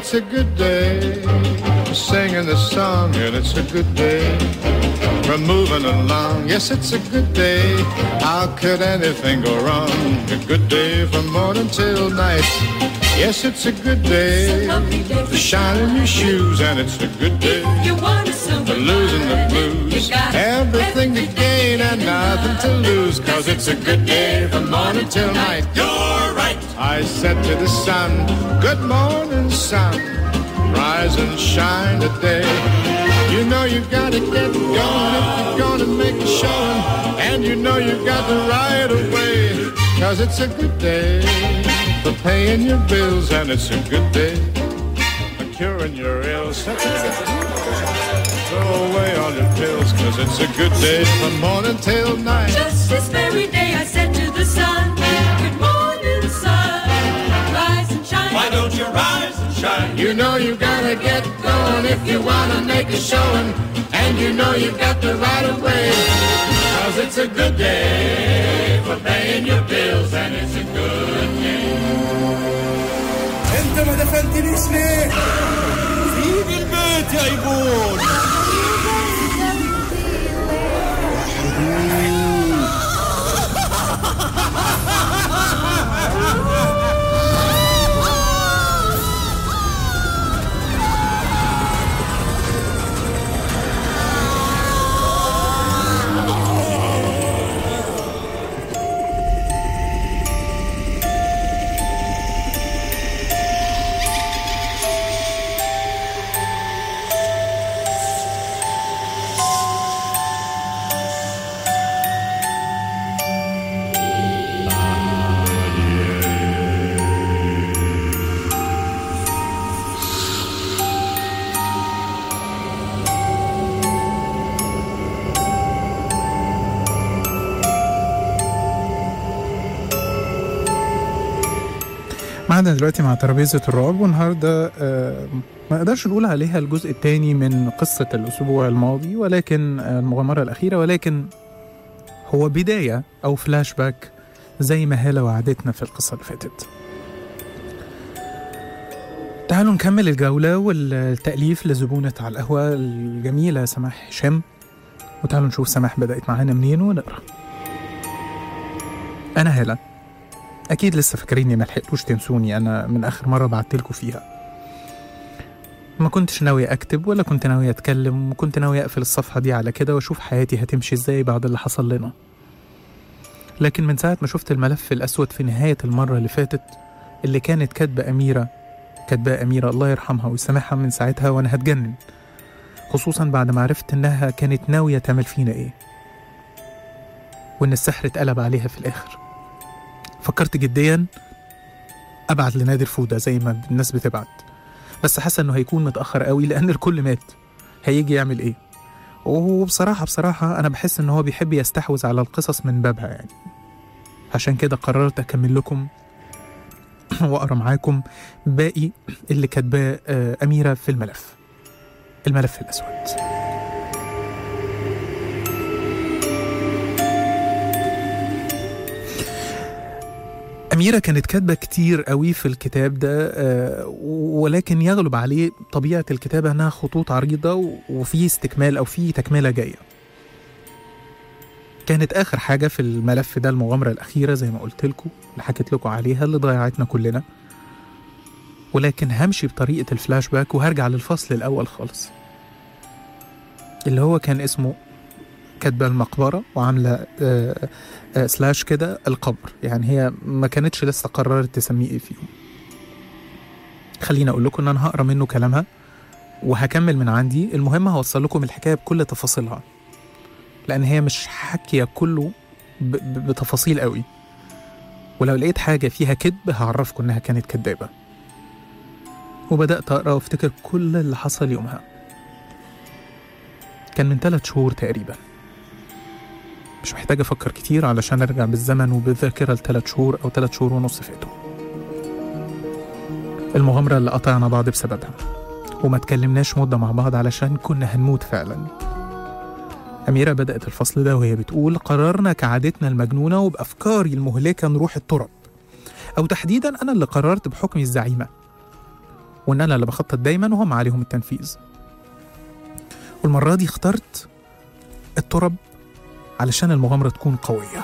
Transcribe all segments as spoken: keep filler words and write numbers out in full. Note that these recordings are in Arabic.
it's a good day. Singing the song and it's a good day. We're moving along, yes, it's a good day. How could anything go wrong? A good day from morning till night. Yes, it's a good day. To shine in your shoes and it's a good day. For losing the blues, everything to gain and nothing to lose. Cause it's a good day from morning till night. You're right. I said to the sun, good morning, sun. Rise and shine today. You know you gotta get going if you're gonna make a showing. And you know you got the right of way. Cause it's a good day for paying your bills. And it's a good day for curing your ills. Throw away all your pills. Cause it's a good day from morning till night. Just this very day I said to the sun, good morning, sun. Rise and shine. Why don't you rise and shine? You know you gotta get going if you wanna make a showing. And you know you got the right of way. Cause it's a good day for paying your bills. And it's a good day. انت ما دفنتنيش ليه؟ سيب البيت يا ايبون. معنا دلوقتي مع ترابيزة الرعب، والنهاردة آه ما نقدرش نقول عليها الجزء الثاني من قصة الأسبوع الماضي، ولكن آه المغامرة الأخيرة، ولكن هو بداية أو فلاش باك زي ما هالة وعدتنا في القصة اللي فاتت. تعالوا نكمل الجولة والتأليف لزبونة على القهوة الجميلة سماح هشام، وتعالوا نشوف سماح بدأت معانا منين ونقرأ. أنا هالة، أكيد لسه فاكريني، ملحقتوش تنسوني، أنا من آخر مرة بعتلكوا فيها ما كنتش ناوية أكتب ولا كنت ناوية أتكلم، وكنت ناوية أقفل الصفحة دي على كده وأشوف حياتي هتمشي إزاي بعد اللي حصل لنا. لكن من ساعة ما شفت الملف الأسود في نهاية المرة اللي فاتت اللي كانت كاتبة أميرة كاتبة أميرة الله يرحمها ويسامحها، من ساعتها وأنا هتجنن، خصوصا بعد ما عرفت إنها كانت ناوية تعمل فينا إيه، وإن السحر اتقلب عليها في الآخر. فكرت جديا أبعت لنادر فودة زي ما الناس بتبعت، بس حاسة إنه هيكون متأخر قوي لأن الكل مات، هيجي يعمل إيه؟ وبصراحة بصراحة أنا بحس إن هو بيحب يستحوذ على القصص من بابها يعني. عشان كده قررت أكمل لكم وأقرأ معاكم باقي اللي كاتباه أميرة في الملف الملف الأسود. أميرة كانت كاتبة كتير قوي في الكتاب ده، ولكن يغلب عليه طبيعة الكتابة أنها خطوط عريضة وفي استكمال أو في تكملة جاية. كانت آخر حاجة في الملف ده المغامرة الأخيرة زي ما قلت لكم، اللي حكيت لكم عليها، اللي ضيعتنا كلنا، ولكن همشي بطريقة الفلاش باك وهرجع للفصل الأول خالص اللي هو كان اسمه كاتبة المقبرة وعاملة آآ آآ سلاش كده القبر، يعني هي ما كانتش لسه قررت تسميه ايه فيهم. خليني اقول لكم ان انا هقرا منه كلامها وهكمل من عندي، المهم هوصل لكم الحكاية بكل تفاصيلها لان هي مش حكيه كله بتفاصيل قوي، ولو لقيت حاجة فيها كذب هعرفكم انها كانت كدابة. وبدأت اقرا وافتكر كل اللي حصل يومها. كان من ثلاث شهور تقريبا، مش محتاج أفكر كتير علشان أرجع بالزمن وبالذاكرة لثلاث شهور أو ثلاث شهور ونص فاتوا. المغامرة اللي قطعنا بعض بسببها وما تكلمناش مدة مع بعض علشان كنا هنموت فعلا. أميرة بدأت الفصل ده وهي بتقول: قررنا كعادتنا المجنونة وبأفكاري المهلكة نروح التراب، أو تحديدا أنا اللي قررت بحكم الزعيمة. وإن أنا اللي بخطط دايما وهم عليهم التنفيذ. والمرة دي اخترت الترب علشان المغامرة تكون قوية.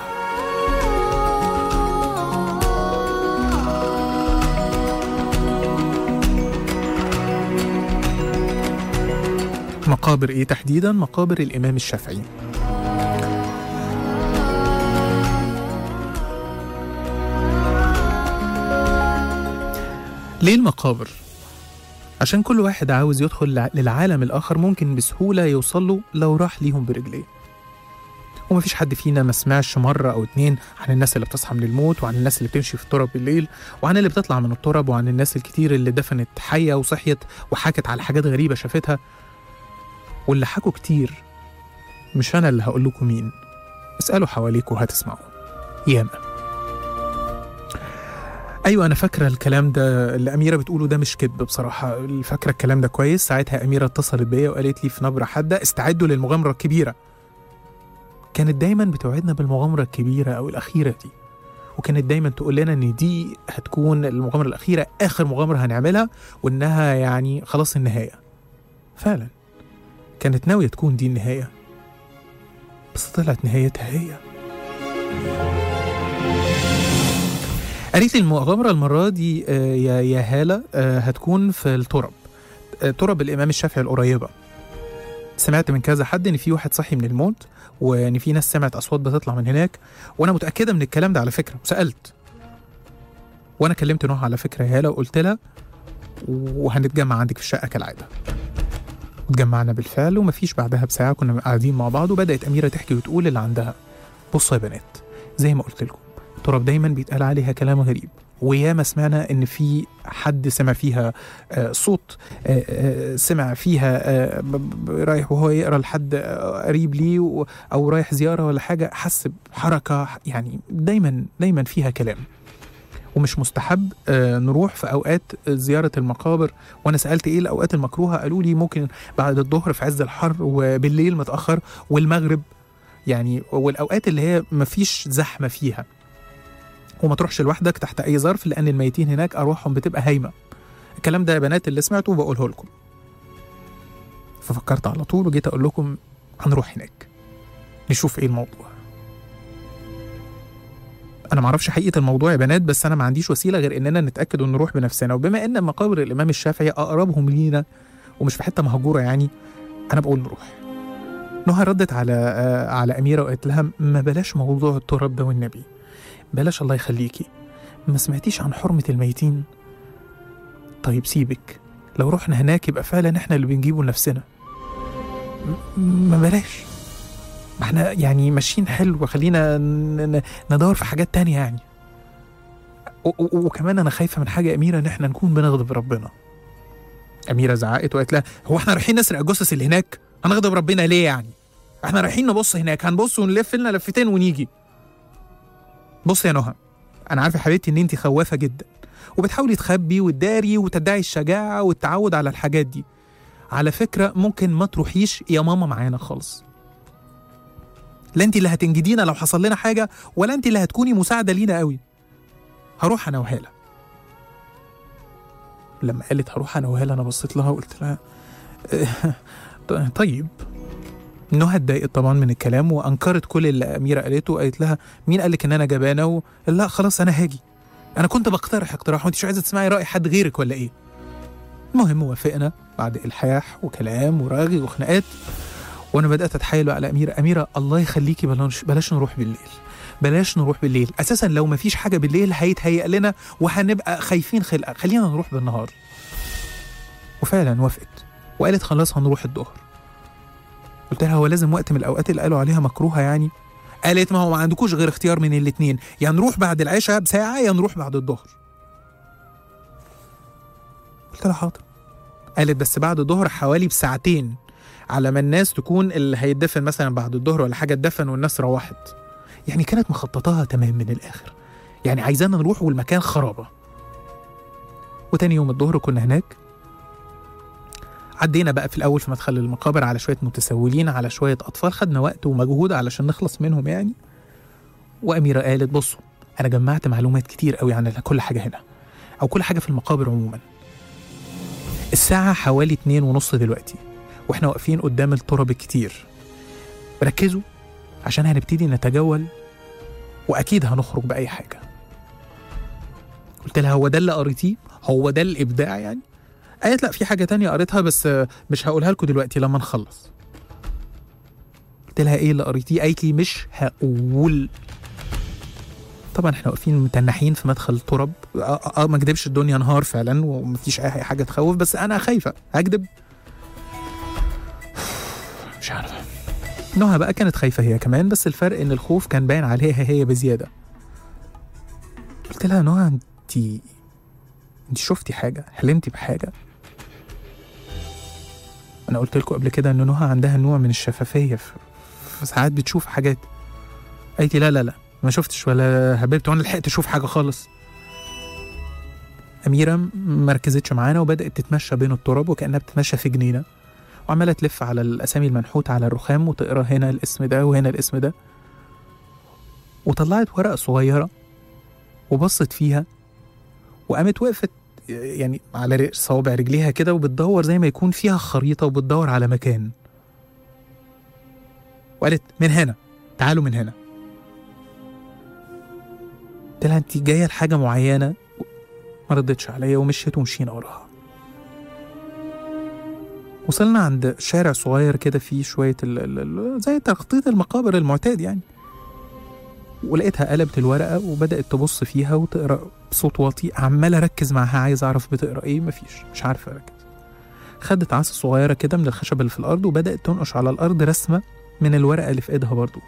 مقابر إيه تحديدا؟ مقابر الإمام الشافعي. ليه المقابر؟ عشان كل واحد عاوز يدخل للعالم الآخر ممكن بسهولة يوصله لو راح ليهم برجليه. ومفيش حد فينا ما سمعش مرة أو اتنين عن الناس اللي بتصحى من الموت، وعن الناس اللي بتمشي في التراب بالليل، وعن اللي بتطلع من التراب، وعن الناس الكتير اللي دفنت حية وصحيت وحكت على حاجات غريبة شافتها. واللي حكوا كتير مش أنا اللي هقول لكم مين، اسألوا حواليكوا هتسمعوا ياما. أيوة أنا فاكرة الكلام ده اللي أميرة بتقوله ده مش كذب بصراحة، فاكرة الكلام ده كويس. ساعتها أميرة اتصلت بيا وقالت لي في نبرة حادة استعدوا للمغامرة الكبيرة. كانت دايما بتوعدنا بالمغامرة الكبيرة أو الأخيرة دي، وكانت دايما تقول لنا إن دي هتكون المغامرة الأخيرة، آخر مغامرة هنعملها، وإنها يعني خلاص النهاية. فعلا كانت ناوية تكون دي النهاية، بس طلعت نهايتها هي. قالت لي المغامرة المرة دي يا يا هالة هتكون في الترب، ترب الإمام الشافعي القريبة. سمعت من كذا حد إن في واحد صحي من الموت، وإن في ناس سمعت أصوات بتطلع من هناك، وأنا متأكدة من الكلام ده على فكرة، وسألت. وأنا كلمت نوح على فكرة يا هالة وقلت لها وهنتجمع عندك في الشقة كالعادة. اتجمعنا بالفعل، ومفيش بعدها بساعة كنا قاعدين مع بعض، وبدأت أميرة تحكي وتقول اللي عندها. بصوا يا بنات، زي ما قلت لكم التراب دايما بيتقال عليها كلام غريب، وياما سمعنا ان في حد سمع فيها آه صوت، آه آه سمع فيها آه رايح وهو يقرا لحد آه قريب ليه، او رايح زياره ولا حاجه، حس بحركه، يعني دايما دايما فيها كلام. ومش مستحب آه نروح في اوقات زياره المقابر. وانا سالت ايه الاوقات المكروهه، قالوا لي ممكن بعد الظهر في عز الحر، وبالليل متاخر، والمغرب، يعني والاوقات اللي هي مفيش زحمه فيها. وما تروحش لوحدك تحت اي ظرف، لان الميتين هناك ارواحهم بتبقى هايمه. الكلام ده يا بنات اللي سمعته بقوله لكم. ففكرت على طول وجيت اقول لكم هنروح هناك نشوف ايه الموضوع. انا ما اعرفش حقيقه الموضوع يا بنات، بس انا ما عنديش وسيله غير اننا نتاكد ونروح بنفسنا. وبما ان مقابر الامام الشافعي اقربهم لينا ومش في حته مهجوره، يعني انا بقول نروح. نهى ردت على آه على اميره وقالت لها ما بلاش موضوع التراب ده والنبي، بلاش الله يخليكي، ما سمعتيش عن حرمة الميتين؟ طيب سيبك، لو رحنا هناك يبقى فعلا احنا اللي بنجيبه لنفسنا. ما بلاش، ما احنا يعني ماشيين حلو، وخلينا ندور في حاجات تانية يعني. وكمان انا خايفة من حاجة أميرة، ان احنا نكون بنغضب ربنا. أميرة زعقت وقالت لها هو احنا رايحين نسرق الجثث اللي هناك؟ هنغضب ربنا ليه يعني؟ احنا رايحين نبص هناك، هنبص ونلف لنا لفتين ونيجي. بص يا نهى، أنا عارفة حبيبتي إن أنتي خوافة جدا، وبتحاولي تخبي وتداري وتدعي الشجاعة والتعود على الحاجات دي. على فكرة ممكن ما تروحيش يا ماما معانا خالص. لا أنتي اللي هتنجدينا لو حصل لنا حاجة، ولا أنتي اللي هتكوني مساعدة لينا قوي. هروح أنا وهالة. لما قالت هروح أنا وهالة أنا بصيت لها وقلت لها طيب. نهى اتضايقت طبعا من الكلام، وانكرت كل اللي اميره قالته، وقالت لها مين قالك ان انا جبانه؟ و... لا خلاص انا هاجي، انا كنت بقترح اقتراح وانت مش عايزه تسمعي راي حد غيرك ولا ايه؟ المهم وافقنا بعد الحاح وكلام ورغي وخناقات. وانا بدات اتحايل على اميره، اميره الله يخليكي بلاش بلاش نروح بالليل، بلاش نروح بالليل، اساسا لو ما فيش حاجه بالليل هيتهيأ لنا وهنبقى خايفين خلقه، خلينا نروح بالنهار. وفعلا وافقت وقالت خلاص هنروح الظهر. قلت لها هو لازم وقت من الأوقات اللي قالوا عليها مكروهة يعني؟ قالت ما هو ما عندكوش غير اختيار من الاتنين، يا نروح بعد العشاء بساعة يا نروح بعد الظهر. قلت لها حاضر. قالت بس بعد الظهر حوالي بساعتين، على ما الناس تكون اللي هيتدفن مثلا بعد الظهر ولا حاجة اتدفن والناس روحت. يعني كانت مخططاها تمام من الآخر، يعني عايزانا نروح والمكان خرابة. وتاني يوم الظهر كنا هناك. عدينا بقى في الأول في مدخل المقابر على شوية متسولين، على شوية أطفال، خدنا وقت ومجهود علشان نخلص منهم يعني. وأميرة قالت بصوا أنا جمعت معلومات كتير قوي عن كل حاجة هنا، أو كل حاجة في المقابر عموما. الساعة حوالي اتنين ونص دلوقتي، واحنا واقفين قدام التراب الكتير. ركزوا عشان هنبتدي نتجول وأكيد هنخرج بأي حاجة. قلت لها هو ده اللي قريتيه؟ هو ده الإبداع يعني؟ قالت لا في حاجة تانية قريتها بس مش هقولها لكم دلوقتي لما نخلص. قلت لها ايه اللي قريتيه؟ قالت لي مش هقول. طبعا احنا واقفين متنحين في مدخل التراب. اه, آه ما اكدبش الدنيا نهار فعلا ومفيش اي حاجة تخوف، بس انا خايفة. هكدب؟ مش عارفة. نهى بقى كانت خايفة هي كمان، بس الفرق ان الخوف كان باين عليها هي بزيادة. قلت لها نهى انتي انتي شفتي حاجة؟ حلمتي بحاجة؟ انا قلت لكم قبل كده ان نهى عندها نوع من الشفافية، في ساعات بتشوف حاجات. قالت لي لا لا لا ما شفتش ولا حبيبتي وانا لحقت اشوف حاجة خالص. أميرة ما ركزتش معانا وبدأت تتمشى بين التراب وكأنها بتتمشى في جنينة، وعمالة تلف على الأسامي المنحوتة على الرخام وتقرأ هنا الاسم ده وهنا الاسم ده، وطلعت ورقة صغيرة وبصت فيها وقامت وقفت يعني على صوابع رجليها كده وبتدور زي ما يكون فيها خريطة وبتدور على مكان، وقالت من هنا، تعالوا من هنا. قلت لها انت جاية لحاجة معينة؟ ما ردتش عليا ومشيت ومشينا وراها. وصلنا عند شارع صغير كده فيه شوية ال ال زي تخطيط المقابر المعتاد يعني، ولقيتها قلبت الورقة وبدأت تبص فيها وتقرأ بصوت واطي. عمال أركز معها عايز أعرف بتقرأ إيه، مفيش، مش عارفة أركز. خدت عصا صغيرة كده من الخشب اللي في الأرض وبدأت تنقش على الأرض رسمة من الورقة اللي في إيدها برضو،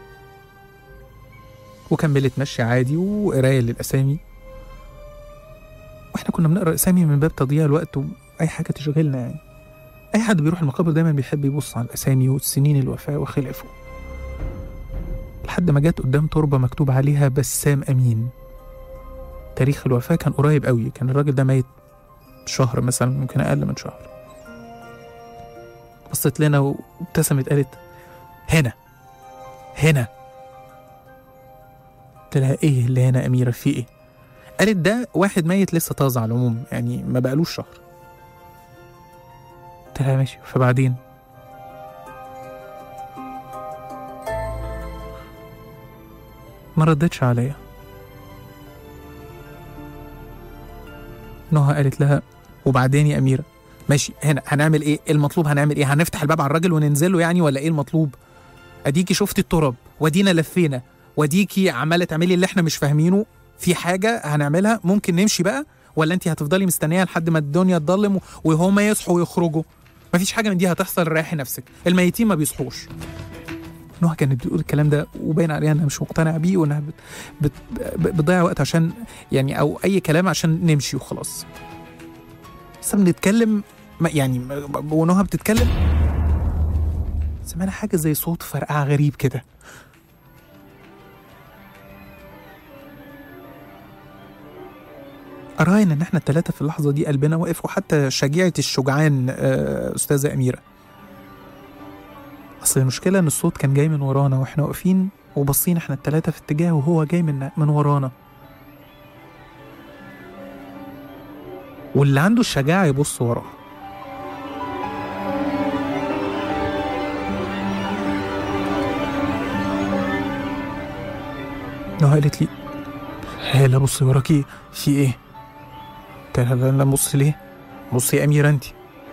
وكملت مشي عادي وقراية للأسامي. وإحنا كنا بنقرأ أسامي من باب تضييع الوقت وأي حاجة تشغلنا يعني. أي حد بيروح المقابر دايما بيحب يبص على الأسامي والسنين الوفاة وخلافه، لحد ما جت قدام تربة مكتوب عليها بسام أمين. تاريخ الوفاة كان قريب قوي، كان الراجل ده ميت شهر مثلا، ممكن أقل من شهر. بصت لنا وابتسمت قالت هنا هنا. قلت لها ايه اللي هنا أميرة في ايه؟ قالت ده واحد ميت لسه طازة على العموم يعني ما بقالوش شهر. قلت لها ماشي، فبعدين؟ ما ردتش عليا. نهى قالت لها وبعدين يا أميرة؟ ماشي هنا هنعمل ايه؟ المطلوب هنعمل ايه؟ هنفتح الباب على الراجل وننزله يعني ولا ايه المطلوب؟ اديكي شفتي التراب ودينا لفينا وديكي عمالة تعملي اللي احنا مش فاهمينه. في حاجة هنعملها ممكن نمشي بقى، ولا انتي هتفضلي مستنية لحد ما الدنيا تضلم وهما يصحوا ويخرجوا؟ مفيش حاجة من دي هتحصل، ريحي نفسك، الميتين ما بيصحوش. نهى كانت بتقول الكلام ده وباين عليها انها مش مقتنعة بيه وانها بت... بت... بتضيع وقت عشان يعني او اي كلام عشان نمشي وخلاص. بس بنتكلم يعني ونهى بتتكلم سمعنا حاجة زي صوت فرقعة غريب كده. أراهن إن إحنا التلاتة في اللحظة دي قلبنا واقف، وحتى شجيعة الشجعان أستاذة أميرة. أصل المشكلة إن الصوت كان جاي من ورانا وإحنا واقفين وبصين إحنا التلاتة في اتجاه وهو جاي من من ورانا. واللي عنده الشجاعة يبص وراه. نهى قالت لي هلا بصي وراكي في ايه؟ قلت لها لا بصي ليه؟ بصي يا أميرة انتي.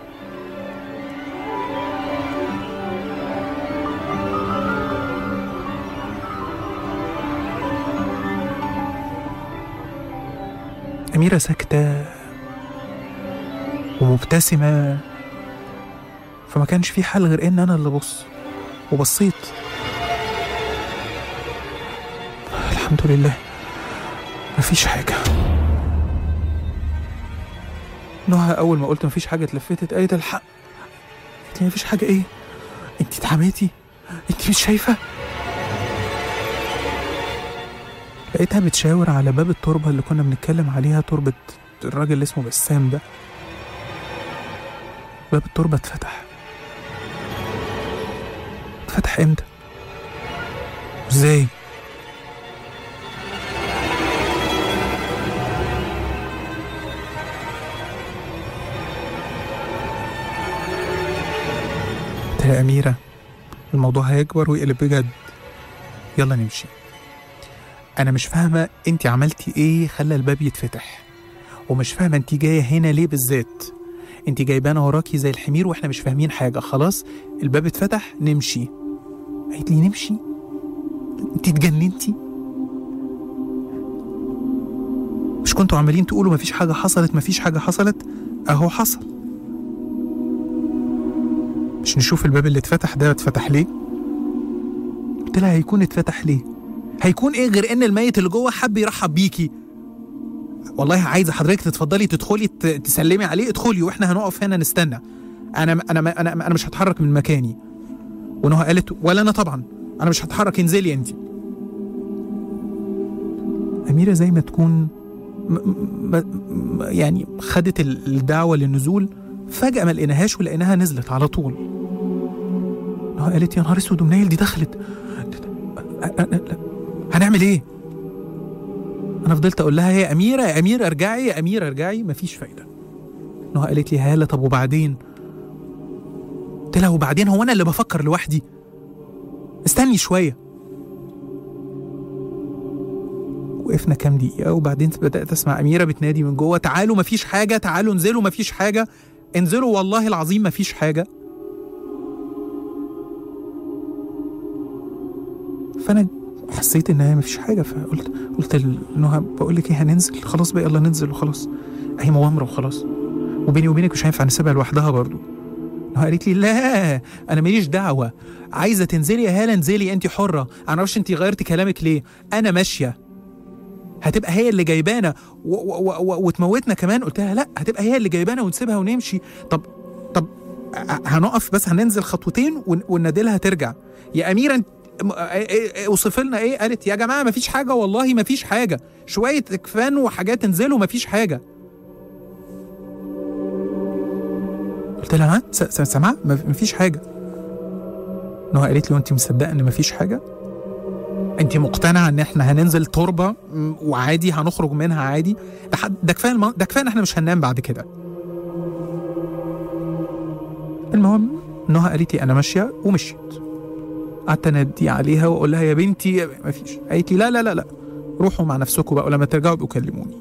أميرة ساكتة ومبتسمة، فما كانش في حل غير إن أنا اللي بص، وبصيت. الحمد لله مفيش حاجة. نهى أول ما قلت مفيش حاجة اتلفتت قالت الحق. قلت لي مفيش حاجة إيه؟ أنتي اتعميتي؟ أنتي مش شايفة؟ لقيتها بتشاور على باب التربة اللي كنا بنتكلم عليها، تربة الراجل اللي اسمه بسام ده. باب التربة اتفتح. اتفتح امتى؟ ازاي؟ لها أميرة الموضوع هيكبر ويقلب بجد، يلا نمشي. أنا مش فاهمة أنت عملتي إيه خلى الباب يتفتح، ومش فاهمة أنت جاية هنا ليه بالذات. أنت جايبانا وراكي زي الحمير وإحنا مش فاهمين حاجة. خلاص الباب اتفتح نمشي. قالت لي نمشي؟ أنت اتجننتي؟ مش كنتوا عمالين تقولوا مفيش حاجة حصلت مفيش حاجة حصلت؟ أهو حصل. مش نشوف الباب اللي اتفتح ده اتفتح ليه؟ قلت لها هيكون اتفتح ليه؟ هيكون ايه غير ان الميت اللي جوه حب يرحب بيكي. والله عايزه حضرتك تتفضلي تدخلي تسلمي عليه، ادخلي واحنا هنقف هنا نستنى. انا انا انا انا مش هتحرك من مكاني. ونهى قالت ولا انا طبعا، انا مش هتحرك، انزلي انت. أميرة زي ما تكون م م يعني خدت الدعوة للنزول، فجأة ما لقيناهاش ولقيناها نزلت على طول. نهى قالت يا نهار اسود ومنيل دي دخلت، هنعمل ايه؟ انا فضلت اقول لها يا اميره يا اميره ارجعي يا اميره ارجعي، مفيش فايده. نهى قالت لي هاله طب وبعدين؟ قلت لها وبعدين هو انا اللي بفكر لوحدي؟ استني شويه. وقفنا كام دقيقه وبعدين بدات اسمع اميره بتنادي من جوه تعالوا مفيش حاجه، تعالوا انزلوا مفيش حاجه، انزلوا والله العظيم مفيش حاجه. فانا حسيت ان هي مفيش حاجه، فقلت قلت لنهى بقول لك ايه هننزل خلاص بقى يلا ننزل وخلاص، اهي مغامره وخلاص، وبيني وبينك مش هينفع نسيبها لوحدها برضو. نهى قالت لي لا انا ماليش دعوه، عايزه تنزلي يا هاله انزلي انت حره، انا معرفش انت غيرتي كلامك ليه، انا ماشيه. هتبقى هي اللي جايبانا وتموتنا كمان؟ قلت لها لا هتبقى هي اللي جايبانا ونسيبها ونمشي. طب طب هنقف بس هننزل خطوتين وننادلها ترجع. يا اميره انت وصف لنا ايه؟ قالت يا جماعه مفيش حاجه والله مفيش حاجه، شويه اكفان وحاجات انزلوا مفيش حاجه. قلت لها ها سامعه مفيش حاجه. نهى قالت لي وانت مصدقه ان مفيش حاجه؟ انت مقتنعه ان احنا هننزل تربه وعادي هنخرج منها عادي؟ ده كفايه الم... ده كفايه ان احنا مش هننام بعد كده. المهم نهى قالت لي انا ماشيه ومشيت. قعدت انادي عليها واقول لها يا بنتي مفيش. قالت لي لا لا لا لا روحوا مع نفسكم بقى ولما ترجعوا بقوا كلموني.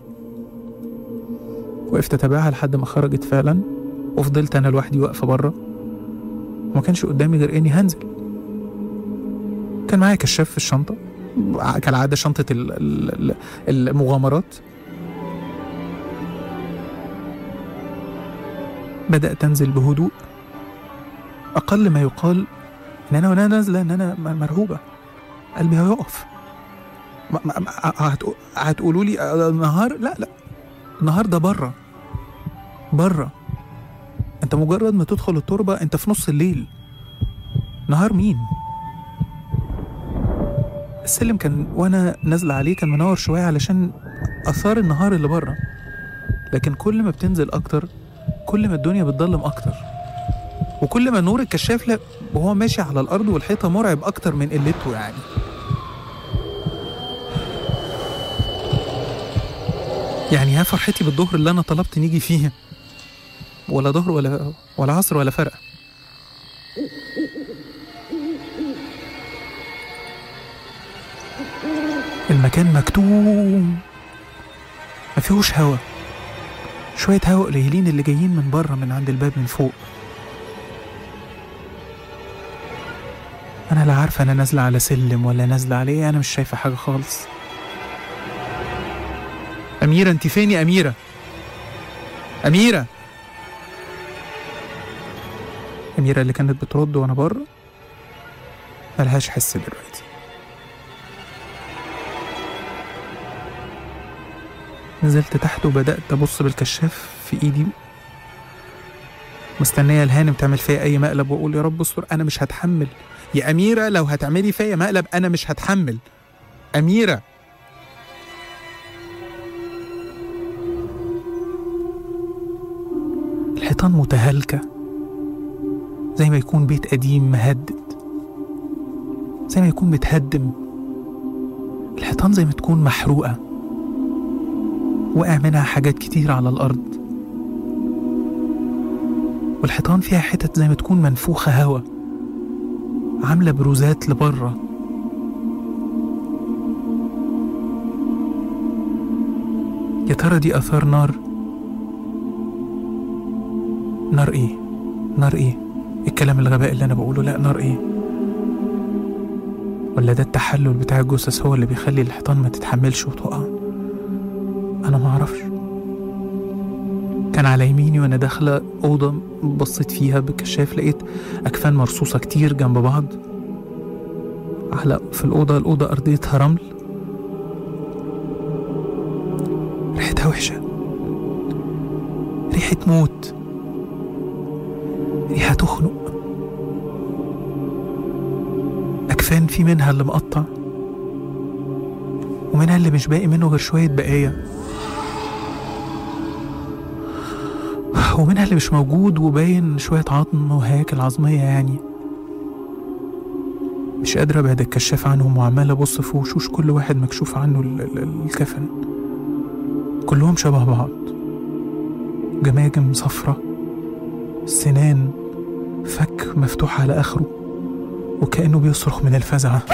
وقفت اتابعها لحد ما خرجت فعلا، وفضلت انا لوحدي واقفه بره، وما كانش قدامي غير اني هنزل. كان معايا كشاف في الشنطه كالعاده، شنطه المغامرات. بدات انزل بهدوء، اقل ما يقال ان انا وانا نازله ان انا مرعوبه، قلبي هيقف. هتقولوا لي النهار؟ لا لا النهار ده بره بره، انت مجرد ما تدخل التربه انت في نص الليل. نهار مين؟ السلم كان وانا نازله عليه كان منور شويه علشان اثار النهار اللي بره، لكن كل ما بتنزل اكتر كل ما الدنيا بتضلم اكتر، وكل ما نور الكشاف وهو ماشي على الارض والحيطه مرعب اكتر من قلته. يعني يعني ها فرحتي بالظهر اللي انا طلبت نيجي فيه، ولا ظهر ولا ولا عصر ولا فرق. المكان مكتوم ما فيهوش هوا، شويه هوا قليلين اللي جايين من بره من عند الباب من فوق. أنا لا عارفة أنا نازلة على سلم ولا نازلة على إيه، أنا مش شايفة حاجة خالص. أميرة أنت فين يا أميرة؟ أميرة أميرة اللي كانت بترد وأنا بره ملهاش حس دلوقتي. نزلت تحت وبدأت أبص بالكشاف في إيدي مستنية الهانم تعمل فيا أي مقلب، وأقول يا رب استر أنا مش هتحمل يا أميرة، لو هتعملي فيا مقلب أنا مش هتحمل. أميرة الحيطان متهالكة زي ما يكون بيت قديم مهدد، زي ما يكون متهدم. الحيطان زي ما تكون محروقة وقع منها حاجات كتير على الأرض، والحيطان فيها حتت زي ما تكون منفوخة هوا عاملة بروزات لبره. يا ترى دي آثار نار؟ نار ايه؟ نار ايه؟ الكلام الغباء اللي انا بقوله، لا نار ايه؟ ولا ده التحلل بتاع الجثث هو اللي بيخلي الحيطان ما تتحملش وتقع؟ انا ما اعرفش. كان على يميني وانا داخله اوضه، بصيت فيها بالكشاف لقيت اكفان مرصوصه كتير جنب بعض على في الاوضه. الاوضه ارضيتها رمل، ريحتها وحشه، ريحه موت، ريحه تخنق. أكفان في منها اللي مقطع ومنها اللي مش باقي منه غير شوية بقايا، ومنها اللي مش موجود وباين شوية عظم وهياكل عظمية. يعني مش قادرة أبعد الكشاف عنهم وعمالة أبص في وشوش كل واحد مكشوف عنه ال- ال- الكفن. كلهم شبه بعض، جماجم صفرة، سنان، فك مفتوح على آخره وكأنه بيصرخ من الفزعة.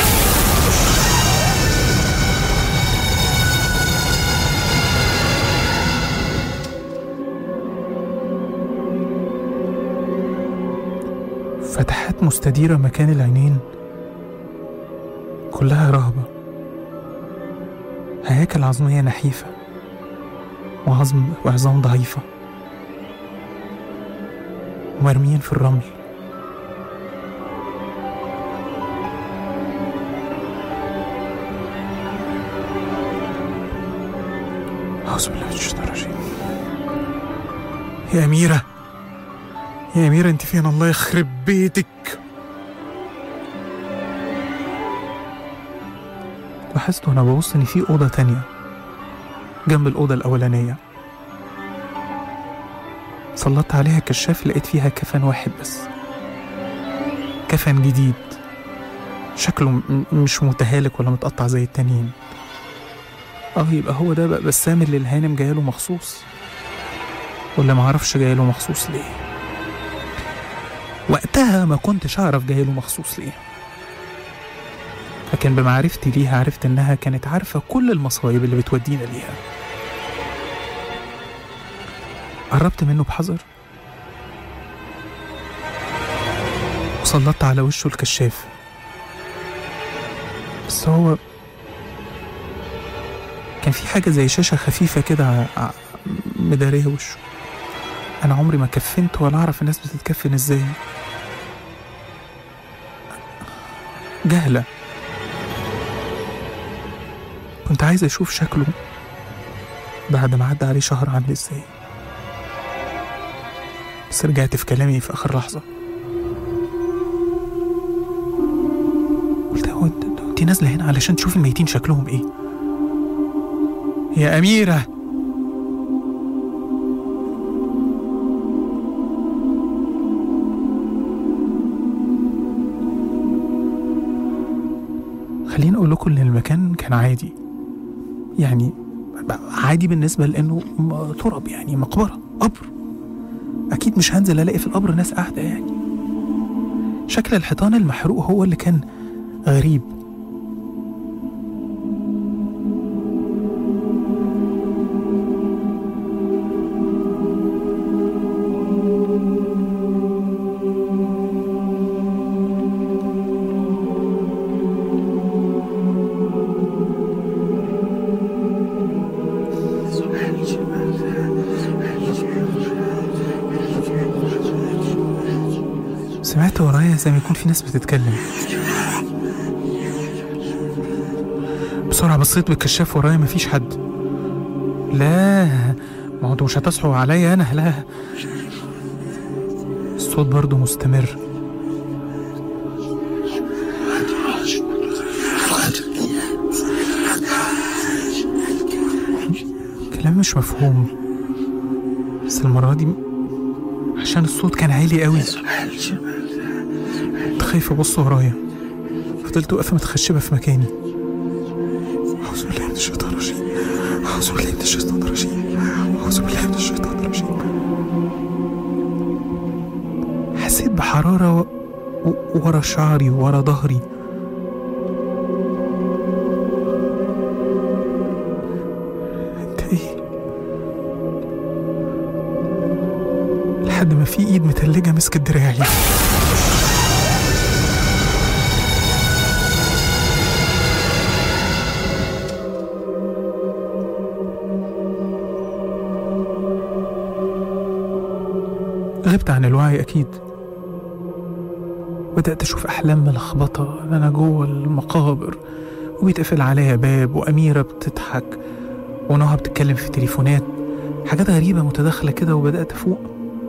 فتحات مستديرة مكان العينين، كلها رهبة، هياكل عظمية نحيفة وعظم وعظام ضعيفة مرميين في الرمل. أعوذ بالله من الشيطان الرجيم. يا أميرة، يا أميرة أنت فين؟ الله يخرب بيتك. لاحظت وأنا ببص إن في أوضة تانية جنب الأوضة الأولانية. سلطت عليها كشاف لقيت فيها كفن واحد بس، كفن جديد شكله م- مش متهالك ولا متقطع زي التانيين. اه يبقى هو ده بقى بسام اللي الهانم جايله مخصوص، ولا معرفش جايله مخصوص ليه. وقتها ما كنتش اعرف جايله مخصوص ليه، لكن بمعرفتي ليها عرفت انها كانت عارفة كل المصايب اللي بتودينا ليها. قربت منه بحذر وسلطت على وشه الكشاف، بس هو كان في حاجة زي شاشة خفيفة كده مدارية وشه. أنا عمري ما كفنت ولا أعرف الناس بتتكفن إزاي، جهلة. كنت عايز أشوف شكله بعد ما عدى عليه شهر عامل إزاي، بس رجعت في كلامي في آخر لحظة. قلت هو انت نازلة هنا علشان تشوف الميتين شكلهم إيه يا أميرة؟ خليني أقول لكم إن المكان كان عادي، يعني عادي بالنسبة لأنه تراب، يعني مقبرة، قبر. أكيد مش هنزل ألاقي في القبر ناس قاعدة. يعني شكل الحيطان المحروق هو اللي كان غريب. سمعت ورايا زي ما يكون في ناس بتتكلم. بسرعة بصيت بالكشاف ورايا مفيش حد. لا، ما هو انتوا مش هتصحوا عليا انا. لا، الصوت برضو مستمر. كلام مش مفهوم، بس المرة دي عشان الصوت كان عالي قوي كنت خايف ابص ورايا. فضلت واقفة متخشبة في مكاني. أعوذ بالله من الشيطان الرجيم، أعوذ بالله من الشيطان الرجيم، أعوذ بالله من الشيطان الرجيم. حسيت بحرارة ورا شعري ورا ظهري. انت ايه؟ لحد ما في ايد متلجة مسكت دراعي. غبت عن الوعي أكيد. بدأت أشوف أحلام ملخبطة، إن أنا جوه المقابر وبيتقفل عليا باب، وأميرة بتضحك، ونهى بتتكلم في التليفونات، حاجات غريبة متداخلة كده. وبدأت أفوق.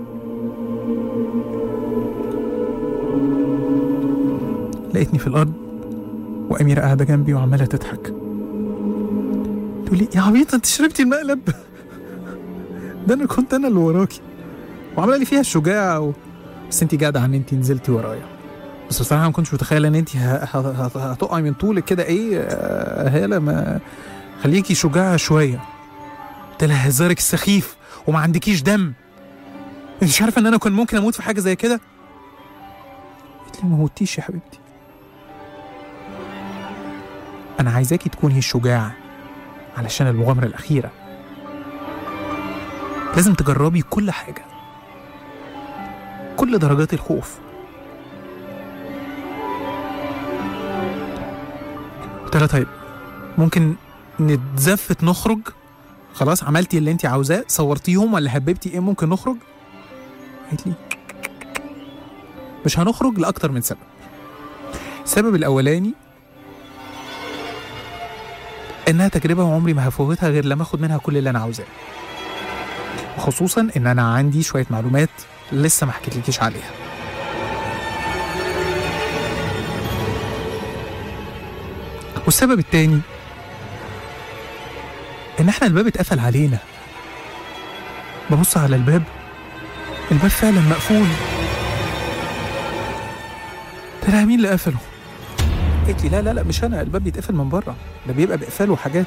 لقيتني في الأرض وأميرة قاعدة جنبي وعمالة تضحك، تقولي يا عبيطة أنت شربتي المقلب؟ ده أنا كنت أنا اللي وراكي، وعملة لي فيها الشجاعة و... بس انتي جادعة ان انتي نزلتي ورايا. بس بصراحة ما كنتش متخيلة ان انتي هتقعي من طولك كده. ايه هالة، ما خليكي شجاعة شوية. قلت لها هزارك السخيف وما عندكيش دم، انت مش عارفة ان انا كنت ممكن اموت في حاجة زي كده؟ قلت لي ما موتيش يا حبيبتي، انا عايزاكي تكوني الشجاعة علشان المغامرة الأخيرة لازم تجربي كل حاجة، كل درجات الخوف. قلت لها طيب ممكن نتزفت نخرج؟ خلاص عملتي اللي انتي عاوزاه، صورتيهم ولا هببتي ايه، ممكن نخرج؟ قالت لي مش هنخرج لأكتر من سبب. السبب الأولاني إنها تجربة وعمري ما هفوتها غير لما أخد منها كل اللي أنا عاوزاه، خصوصا إن أنا عندي شوية معلومات لسه ما حكيتلكيش عليها. والسبب التاني إن إحنا الباب اتقفل علينا. ببص على الباب، الباب فعلا مقفول. ترى مين اللي قفله؟ قلت لي لا لا لا مش أنا، الباب بيتقفل من بره، ده بيبقى بقفاله وحاجات.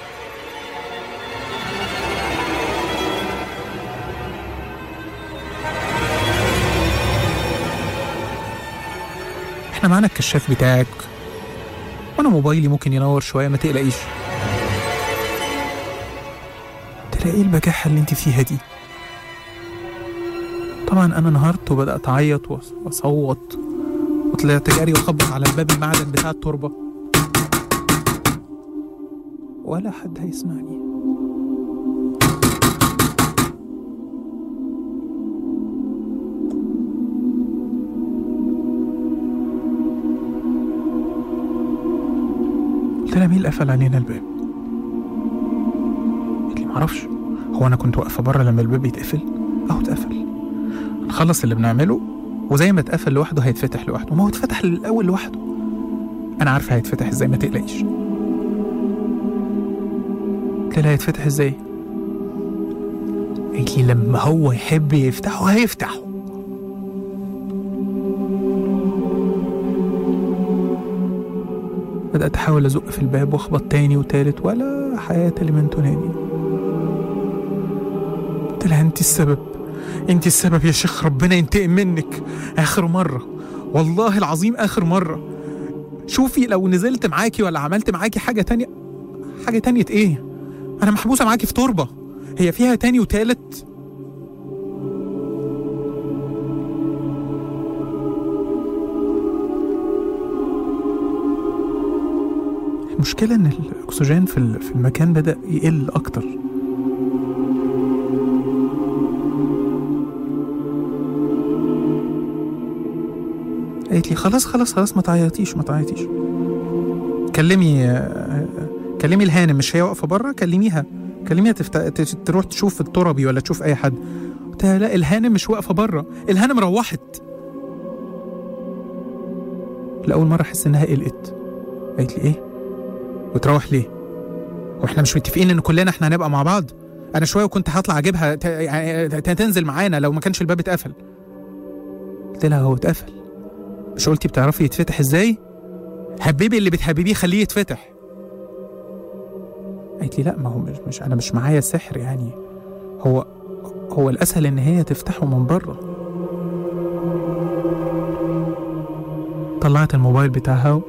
احنا معانا الكشاف بتاعك، وانا موبايلي ممكن ينور شويه، ما تقلقيش. تلاقي البجاحه اللي انت فيها دي. طبعا انا انهارت وبدات اعيط واصوت، وطلعت جري واخبط على الباب المعدن بتاع التربه، ولا حد هيسمعني. قلت لها مين اللي قفل علينا الباب؟ قلت لي معرفش، هو انا كنت واقفه بره لما الباب يتقفل؟ اهو اتقفل، نخلص اللي بنعمله وزي ما اتقفل لوحده هيتفتح لوحده. ما هو اتفتح الاول لوحده، انا عارفه هيتفتح ازاي، ما تقلقيش. قلت لها هيتفتح ازاي؟ قالت لي لما هو يحب يفتحه هيفتحه. بدأت أحاول أزق في الباب وأخبط تاني وتالت، ولا حياة لمن تنادي. قلت لها أنت السبب، أنت السبب يا شيخ، ربنا ينتقم منك آخر مرة، والله العظيم آخر مرة. شوفي لو نزلت معاكي ولا عملت معاكي حاجة تانية. حاجة تانية إيه؟ أنا محبوسة معاكي في تربة، هي فيها تاني وتالت؟ المشكلة إن الأكسجين في في المكان بدأ يقل أكتر. قالت لي خلاص خلاص خلاص ما تعيطيش ما تعيطيش. كلمي كلمي الهانم، مش هي واقفة بره؟ كلميها كلميها تفت... تروح تشوف التربي ولا تشوف أي حد. قلت لها لا، الهانم مش واقفة بره، الهانم روحت. لأول مرة أحس إنها قلقت. قالت لي إيه؟ وتروح ليه؟ واحنا مش متفقين ان كلنا احنا هنبقى مع بعض؟ انا شويه وكنت هطلع اجيبها ت... يعني تنزل معانا لو ما كانش الباب اتقفل. قلت لها هو اتقفل، مش قلتي بتعرفي يتفتح ازاي؟ حبيبي اللي بتحبيبيه خليه يتفتح. قالت لي لا، ما هو مش, مش انا مش معايا سحر يعني، هو هو الاسهل ان هي تفتحه من بره. طلعت الموبايل بتاعها و...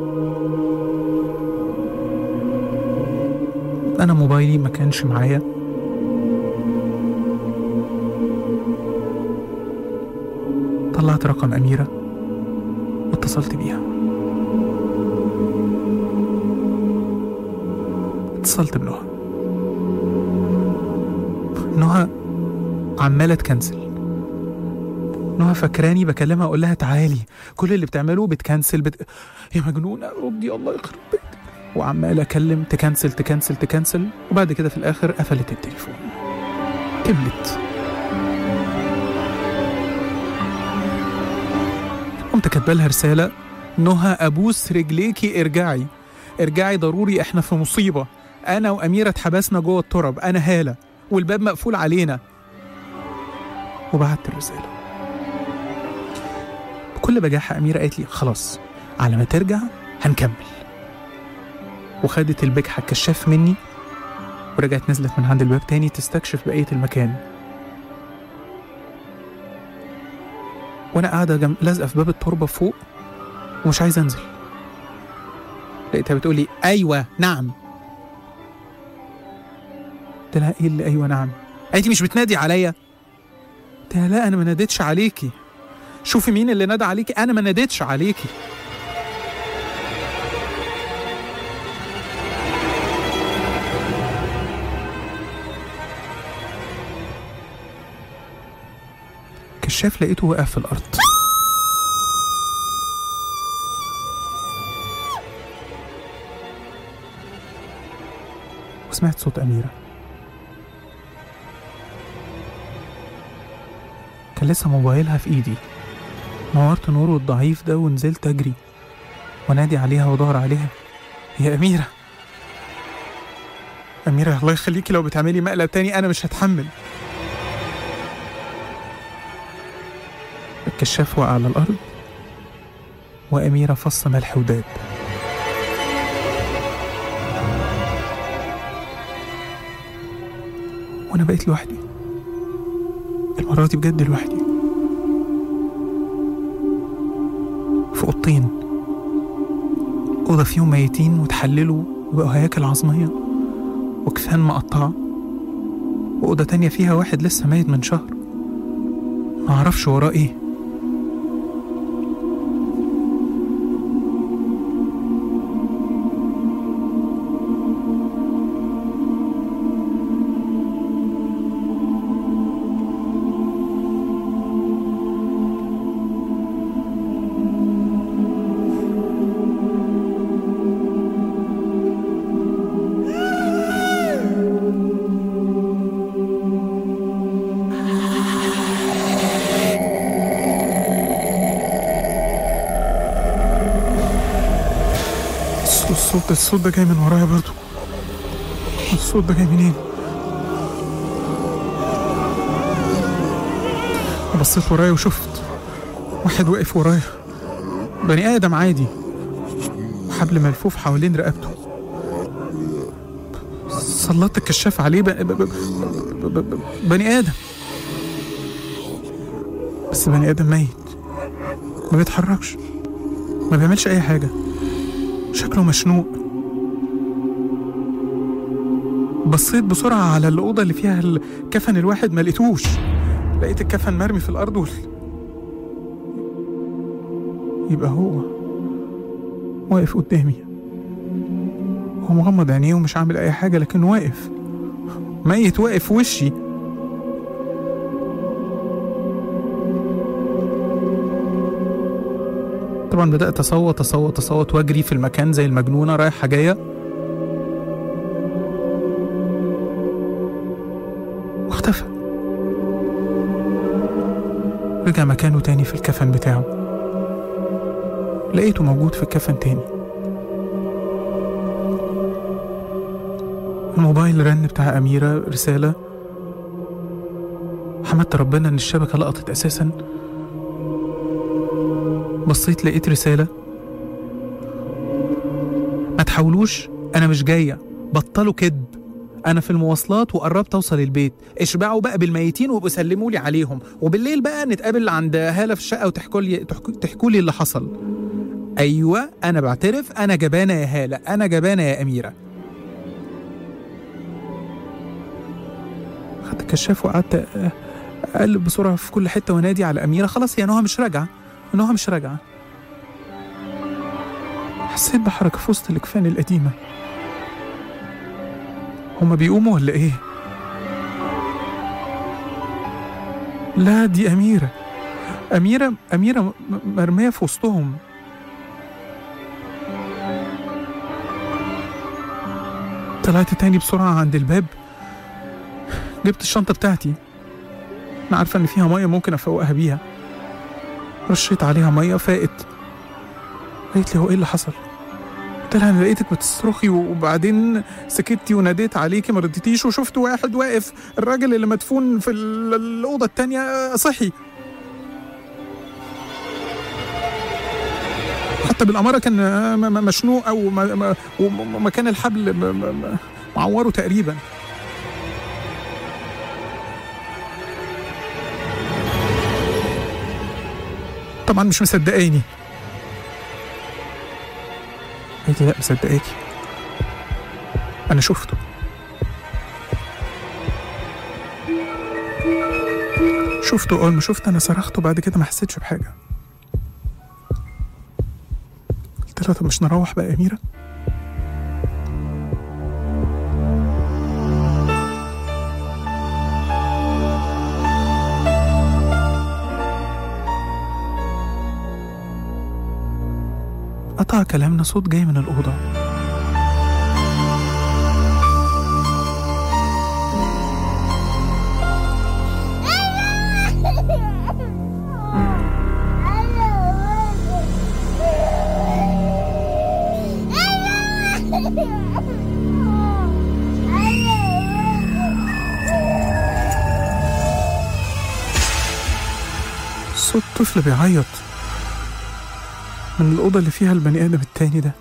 أنا موبايلي ما كانش معايا. طلعت رقم أميرة واتصلت بيها. اتصلت بنهى. نهى عمالة تكنسل. نهى فكراني بكلمها أقول لها تعالي، كل اللي بتعمله بتكنسل بت... يا مجنونة ردي الله يخرب بيتك. وعمالة أكلم تكنسل تكنسل تكنسل، وبعد كده في الآخر قفلت التليفون. كملت. قمت كاتبه لها رسالة: نهى أبوس رجليكي ارجعي ارجعي ضروري، احنا في مصيبة، أنا وأميرة اتحبسنا جوه التراب، أنا هالة والباب مقفول علينا. وبعت الرسالة. بكل بجاحة أميرة قالت لي خلاص على ما ترجع هنكمل، وخدت البجحة الكشاف مني ورجعت نزلت من عند الباب تاني تستكشف بقية المكان. وأنا قاعدة جنب لازقة في باب التربة فوق ومش عايزة أنزل. لقيتها بتقولي أيوة نعم. قلت لها إيه اللي أيوة نعم؟ قالت لي مش بتنادي عليا؟ قلت لها لا أنا ما ناديتش عليكي، شوفي مين اللي نادى عليكي، أنا ما ناديتش عليكي. كشاف لقيته واقف في الأرض. وسمعت صوت أميرة. كان لسه موبايلها في إيدي. نورت نوره الضعيف ده ونزلت أجري ونادي عليها ودور عليها: يا أميرة أميرة الله يخليكي، لو بتعملي مقلب تاني أنا مش هتحمل. الكشاف وقع على الأرض وأميرة فص ملح وداب. وأنا بقيت لوحدي، المرة دي بجد لوحدي، في أوضتين، أوضة فيهم ميتين وتحللوا وبقوا هياكل عظمية وكفان مقطعة، وأوضة تانية فيها واحد لسه ميت من شهر معرفش وراه إيه. الصوت الصوت ده جاي من ورايا برضو. الصوت ده جاي منين؟ بصيت ورايا وشفت واحد واقف ورايا، بني آدم عادي، حبل ملفوف حوالين رقبته. سلطت الكشاف عليه، ب... ب... ب... ب... ب... بني آدم، بس بني آدم ميت، ما بيتحركش، ما بيعملش أي حاجة، شكله مشنوق. بصيت بسرعة على الأوضة اللي فيها الكفن الواحد، ما لقيتوش، لقيت الكفن مرمي في الأرض وال... يبقى هو واقف قدامي، هو مغمض عينيه ومش عامل أي حاجة، لكن واقف ميت، واقف في وشي. طبعا بدأت أصوت أصوت أصوت وأجري في المكان زي المجنونة رايحة جاية، واختفى، رجع مكانه تاني في الكفن بتاعه. لقيته موجود في الكفن تاني. الموبايل رن بتاع أميرة، رسالة. حمدت ربنا إن الشبكة لقطت أساسا. بصيت لقيت رسالة: ما تحاولوش، أنا مش جاية، بطلوا كدب، أنا في المواصلات وقربت أوصل البيت، اشبعوا بقى بالميتين وابقوا سلموا لي عليهم، وبالليل بقى نتقابل عند هالة في الشقة وتحكوا لي تحكوا لي اللي حصل. أيوة أنا بعترف، أنا جبانة يا هالة، أنا جبانة يا أميرة. خدت الكشاف وقعدت أقلب بسرعة في كل حتة ونادي على أميرة. خلاص يا نهى مش راجعة، نهى مش راجعة. حسيت بحركة في وسط الأكفان القديمة. هما بيقوموا ولا إيه؟ لا دي أميرة، أميرة أميرة مرمية في وسطهم. طلعت تاني بسرعة عند الباب، جبت الشنطة بتاعتي، أنا عارفة إن فيها مية ممكن أفوقها بيها. رشيت عليها مية فاقت. قالت لي هو إيه اللي حصل؟ قلت لها أنا لقيتك بتصرخي وبعدين سكتي وناديت عليكي ما رديتيش، وشفت واحد واقف، الراجل اللي مدفون في الأوضة التانية صحي. حتى بالأمارة كان مشنوق أو مكان الحبل معوره تقريبا. طبعا مش مصدقاني. قالت لي لا مصدقاكي، أنا شفته. شفته أول ما شفت أنا صرخت، وبعد كده ما حسيتش بحاجة. قلت لها طب مش نروح بقى يا أميرة؟ قطع كلامنا صوت جاي من الأوضة. صوت طفل بيعيط من الأوضة اللي فيها البني آدم التاني ده.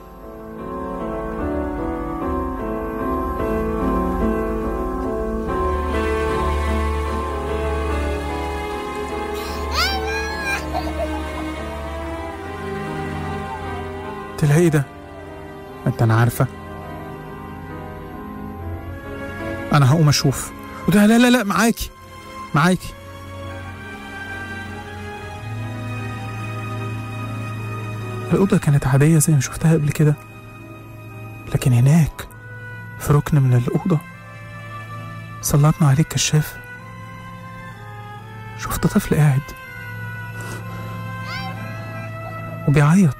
قلت لها ايه ده؟ انت انا عارفة، انا هقوم اشوف. قلت لها لا لا لا معاكي معاكي. الأوضة كانت عادية زي ما شفتها قبل كده، لكن هناك في ركن من الأوضة سلطنا عليه الكشاف، شفت طفل قاعد وبيعيط،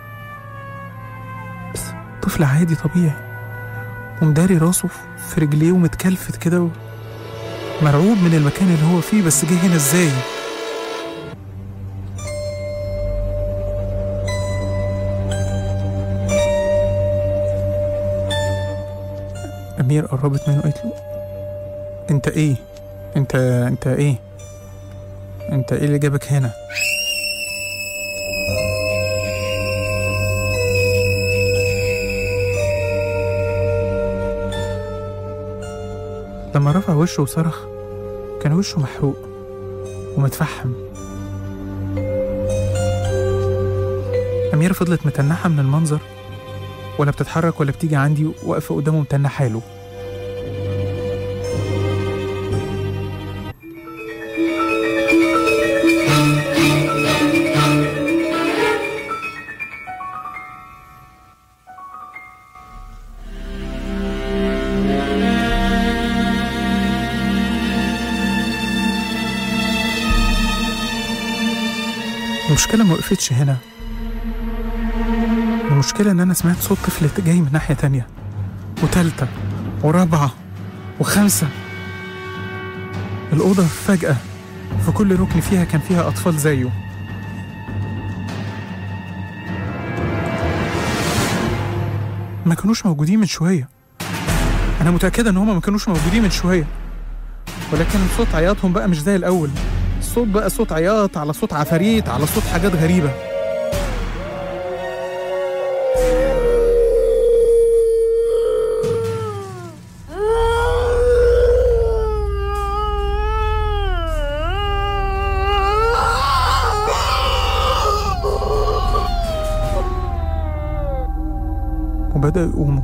بس طفل عادي طبيعي ومداري راسه في رجليه ومتكلفت كده، مرعوب من المكان اللي هو فيه. بس جه هنا ازاي؟ أمير قربت منه قالت له انت ايه انت انت ايه انت ايه اللي جابك هنا؟ لما رفع وشه وصرخ كان وشه محروق ومتفحم. أميرة فضلت متنحة من المنظر، ولا بتتحرك ولا بتيجي عندي، واقفة قدامه متنحة له. المشكلة ما وقفتش هنا، المشكلة إن أنا سمعت صوت طفل جاي من ناحية تانية وتالتة ورابعة وخمسة. الأوضة فجأة في كل ركن فيها كان فيها أطفال زيه. ما كانوش موجودين من شوية، أنا متأكدة إن هما ما كانوش موجودين من شوية، ولكن صوت عياطهم بقى مش زي الأول. الصوت بقى صوت عياط على صوت عفاريت على صوت حاجات غريبة. وبدأوا يقوموا،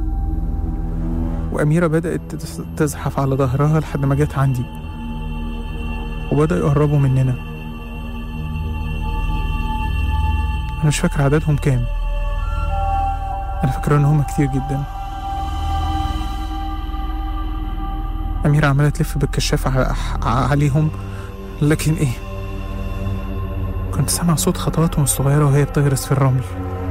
وأميرة بدأت تزحف على ظهرها لحد ما جت عندي، وبدأوا يقربوا مننا. أنا مش فاكر عددهم كام، أنا فاكر إن هم كتير جدا. أميرة عمالة تلف بالكشاف عليهم، لكن إيه، كنت سامع صوت خطواتهم الصغيرة وهي بتغرس في الرمل.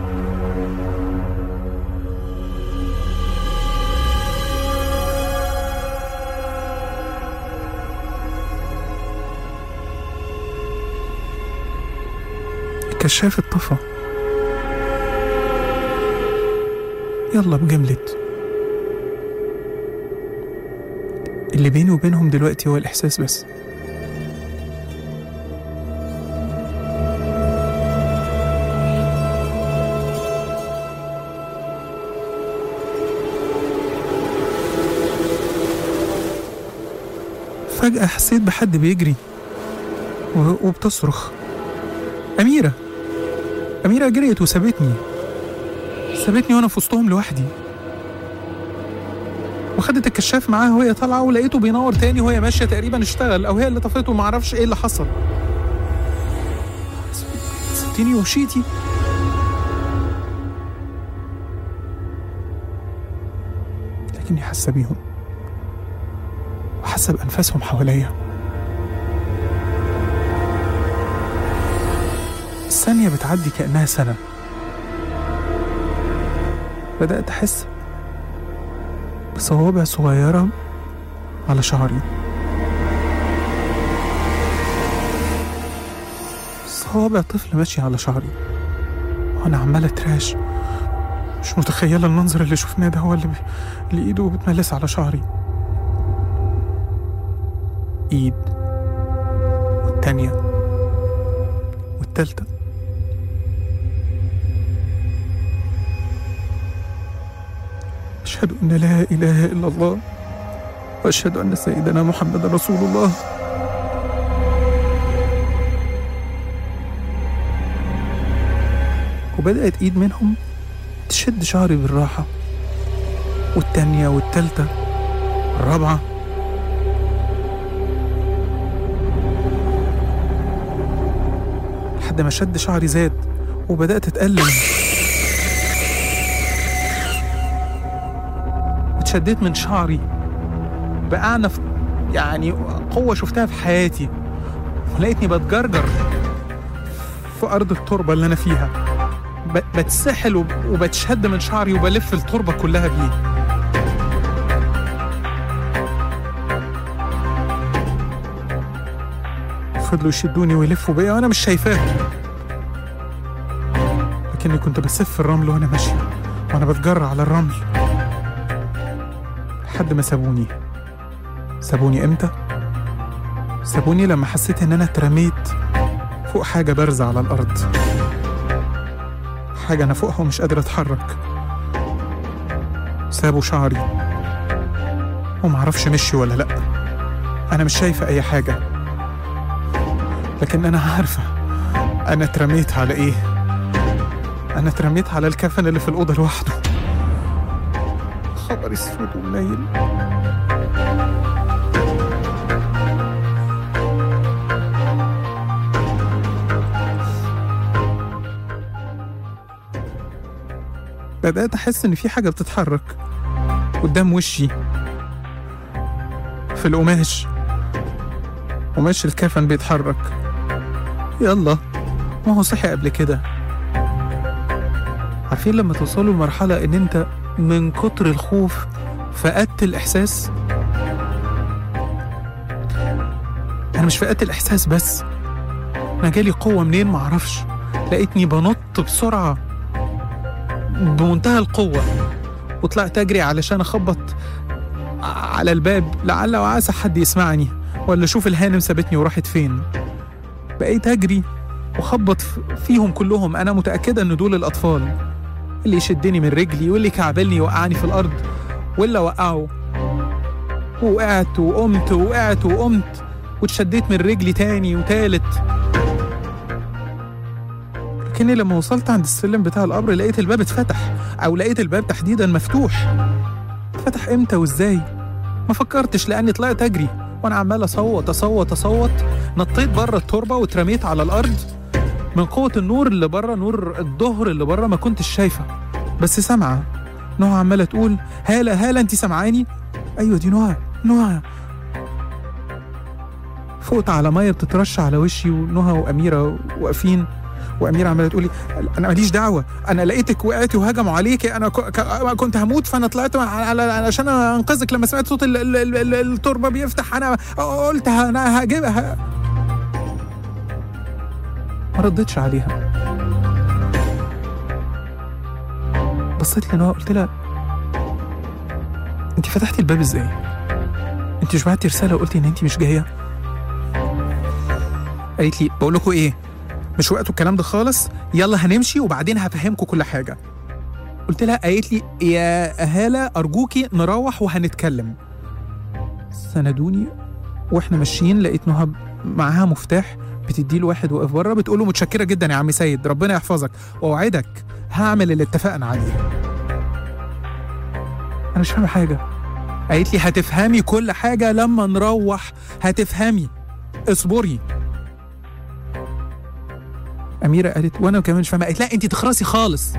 الكشاف اتطفى. يلا بجملت. اللي بيني وبينهم دلوقتي هو الإحساس بس. فجأة حسيت بحد بيجري وبتصرخ. أميرة أميرة جريت وسابتني سابتني وأنا في وسطهم لوحدي، وخدت الكشاف معاها وهي طالعة، ولقيته بينور تاني وهي ماشية، تقريبا اشتغل أو هي اللي طفته، معرفش إيه اللي حصل. سبتيني ومشيتي. لكني حاسة بيهم وحاسة بأنفاسهم حواليا. الثانية بتعدي كأنها سنة. بدأت أحس بصوابع صغيرة على شعري، صوابع طفل ماشي على شعري، وأنا عمالة تراش. مش متخيلة المنظر اللي شفناه ده هو اللي, بي... اللي إيده بتملس على شعري. إيد، والتانية، والتالتة. أشهد أن لا إله إلا الله، وأشهد أن سيدنا محمد رسول الله. وبدأت إيد منهم تشد شعري بالراحة، والتانية والتالتة والرابعة. لحد ما شد شعري زاد وبدأت أتألم، وتشديت من شعري بأعنف يعني قوة شفتها في حياتي، ولقيتني بتجرجر في أرض التربة اللي أنا فيها، بتسحل وبتشد من شعري وبلف التربة كلها بيه. فضلوا يشدوني ويلفوا بيا وأنا مش شايفاهم، لكني كنت بسف الرمل وأنا ماشية، وأنا بتجرى على الرمل لحد ما سابوني. سابوني إمتى؟ سابوني لما حسيت إن أنا اترميت فوق حاجة بارزة على الأرض، حاجة أنا فوقها ومش قادر أتحرك. سابوا شعري ومعرفش مشي ولا لأ، أنا مش شايفة أي حاجة، لكن أنا عارفة أنا اترميت على إيه. أنا اترميت على الكفن اللي في الأوضة لوحده. خبر اسود ومنيل. بدأت أحس إن في حاجة بتتحرك قدام وشي في القماش، قماش الكفن بيتحرك. يلا، ما هو صحي قبل كده. عارفين لما توصلوا لمرحلة إن أنت من كتر الخوف فقدت الإحساس؟ أنا مش فقدت الإحساس بس، أنا جالي قوة منين معرفش. لقيتني بنط بسرعة بمنتهى القوة، وطلعت أجري علشان أخبط على الباب لعل وعسى حد يسمعني ولا أشوف الهانم سابتني وراحت فين. بقيت أجري وخبط فيهم كلهم، أنا متأكدة إن دول الأطفال، اللي يشدني من رجلي واللي كعبلني يوقعني في الأرض ولا وقعه. وقعت وقمت وقعت وقمت واتشديت من رجلي تاني وتالت، لكني لما وصلت عند السلم بتاع القبر لقيت الباب اتفتح، أو لقيت الباب تحديداً مفتوح. فتح إمتى وإزاي؟ ما فكرتش لأني طلعت أجري وأنا عمال أصوت أصوت أصوت. نطيت بره التربة واترميت على الأرض. من قوة النور اللي بره، نور الظهر اللي بره، ما كنتش شايفة بس سامعة نهى عمالة تقول هالة هالة أنتي سامعاني؟ أيوة دي نهى نهى. فوقت على مية بتترش على وشي، ونهى وأميرة واقفين، وأميرة عمالة تقولي أنا ماليش دعوة، أنا لقيتك وقعتي وهجموا عليكي، أنا كنت هموت فأنا طلعت علشان أنقذك. لما سمعت صوت التربة بيفتح أنا قلت أنا هجيبها. ما ردتش عليها. بصيت لنهى قلت لها أنت فتحتي الباب إزاي؟ أنت مش بعتي رسالة وقلتي إن أنت مش جاية؟ قالت لي بقول لكم إيه؟ مش وقته الكلام ده خالص، يلا هنمشي وبعدين هفهمكم كل حاجة. قلت لها، قالت لي يا هالة أرجوكي نروح وهنتكلم. سندوني واحنا ماشيين لقيت نهى معاها مفتاح بتديه لواحد واقف بره، بتقول له متشكرة جدا يا عم سيد، ربنا يحفظك، واوعدك هعمل اللي اتفقنا عليه. انا مش فاهمة حاجة. قالت لي هتفهمي كل حاجة لما نروح، هتفهمي، اصبري. أميرة قالت وانا كمان مش فاهمة، قالت لا انت تخرسي خالص.